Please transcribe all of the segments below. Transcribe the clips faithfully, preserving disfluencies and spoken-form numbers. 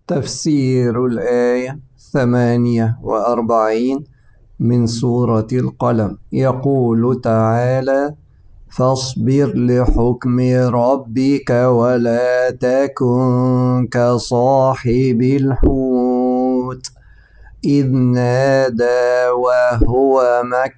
تفسير الآية ثمانية وأربعين من سورة القلم. يقول تعالى: فاصبر لحكم ربك ولا تكن كصاحب الحوت إذ نادى وهو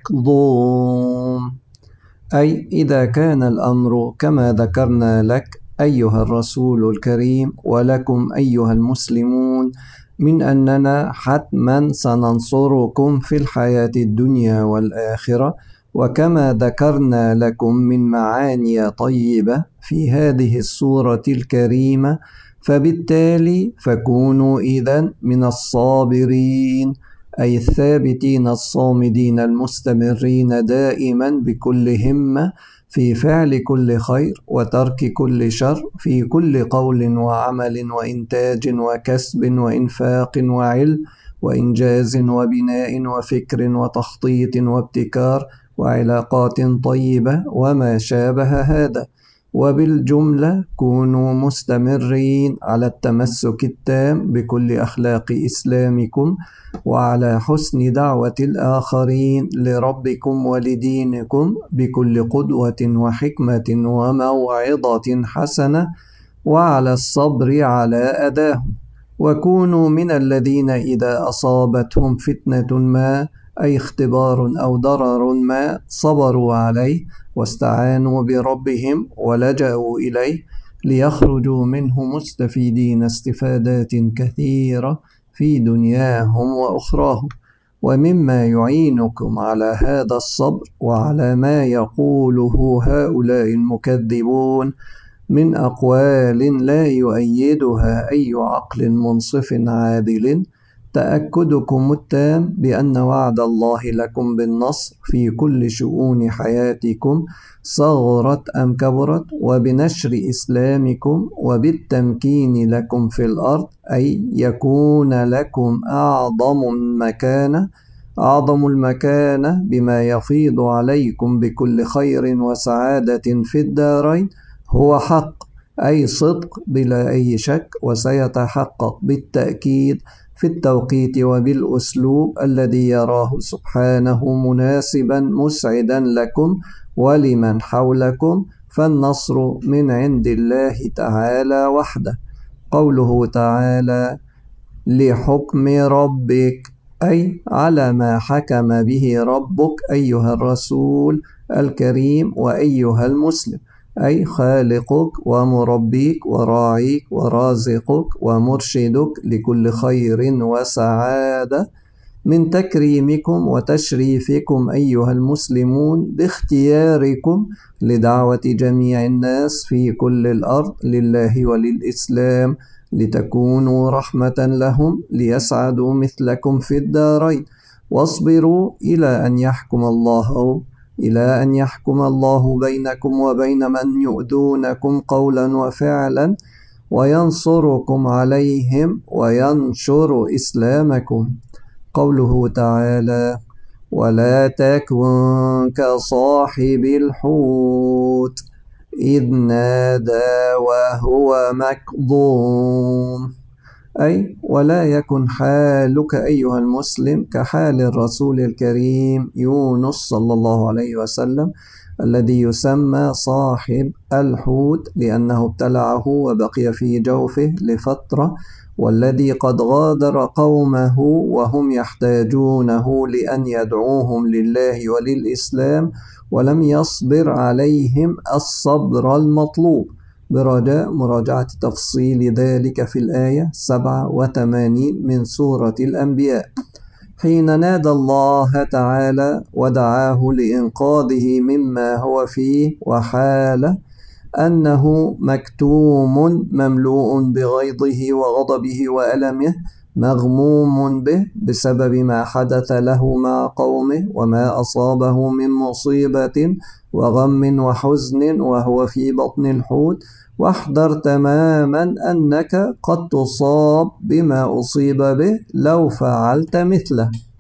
مكظوم. أي إذا كان الأمر كما ذكرنا لك أيها الرسول الكريم ولكم أيها المسلمون من أننا حتما سننصركم في الحياة الدنيا والآخرة، وكما ذكرنا لكم من معاني طيبة في هذه السورة الكريمة، فبالتالي فكونوا إذن من الصابرين، أي الثابتين الصامدين المستمرين دائما بكل همة في فعل كل خير وترك كل شر، في كل قول وعمل وإنتاج وكسب وإنفاق وعلم وإنجاز وبناء وفكر وتخطيط وابتكار وعلاقات طيبة وما شابه هذا. وبالجملة كونوا مستمرين على التمسك التام بكل أخلاق إسلامكم وعلى حسن دعوة الآخرين لربكم ولدينكم بكل قدوة وحكمة وموعظة حسنة، وعلى الصبر على أذاهم. وكونوا من الذين إذا أصابتهم فتنة ما، أي اختبار أو ضرر ما، صبروا عليه واستعانوا بربهم ولجأوا إليه ليخرجوا منه مستفيدين استفادات كثيرة في دنياهم وأخراهم. ومما يعينكم على هذا الصبر وعلى ما يقوله هؤلاء المكذبون من أقوال لا يؤيدها أي عقل منصف عادل، تأكدكم التام بأن وعد الله لكم بالنصر في كل شؤون حياتكم صغرت أم كبرت، وبنشر إسلامكم وبالتمكين لكم في الأرض، أي يكون لكم أعظم المكانة أعظم المكانة بما يفيض عليكم بكل خير وسعادة في الدارين، هو حق، أي صدق بلا أي شك، وسيتحقق بالتأكيد في التوقيت وبالأسلوب الذي يراه سبحانه مناسبا مسعدا لكم ولمن حولكم، فالنصر من عند الله تعالى وحده. قوله تعالى: لحكم ربك، أي على ما حكم به ربك أيها الرسول الكريم وأيها المسلم، أي خالقك ومربيك وراعيك ورازقك ومرشدك لكل خير وسعادة، من تكريمكم وتشريفكم أيها المسلمون باختياركم لدعوة جميع الناس في كل الأرض لله وللإسلام، لتكونوا رحمة لهم ليسعدوا مثلكم في الدارين. واصبروا إلى أن يحكم الله إلى أن يحكم الله بينكم وبين من يؤذونكم قولا وفعلا، وينصركم عليهم وينشر إسلامكم. قوله تعالى: ولا تكن كصاحب الحوت إذ نادى وهو مكظوم، أي ولا يكن حالك أيها المسلم كحال الرسول الكريم يونس صلى الله عليه وسلم الذي يسمى صاحب الحوت لأنه ابتلعه وبقي في جوفه لفترة، والذي قد غادر قومه وهم يحتاجونه لأن يدعوهم لله وللإسلام، ولم يصبر عليهم الصبر المطلوب، برجاء مراجعة تفصيل ذلك في الآية سبعة وثمانين من سورة الأنبياء، حين نادى الله تعالى ودعاه لإنقاذه مما هو فيه، وحال أنه مكتوم مملوء بغيظه وغضبه وألمه، مغموم به بسبب ما حدث له مع قومه وما أصابه من مصيبة وغم وحزن وهو في بطن الحوت. واحذر تماما أنك قد تصاب بما أصيب به لو فعلت مثله.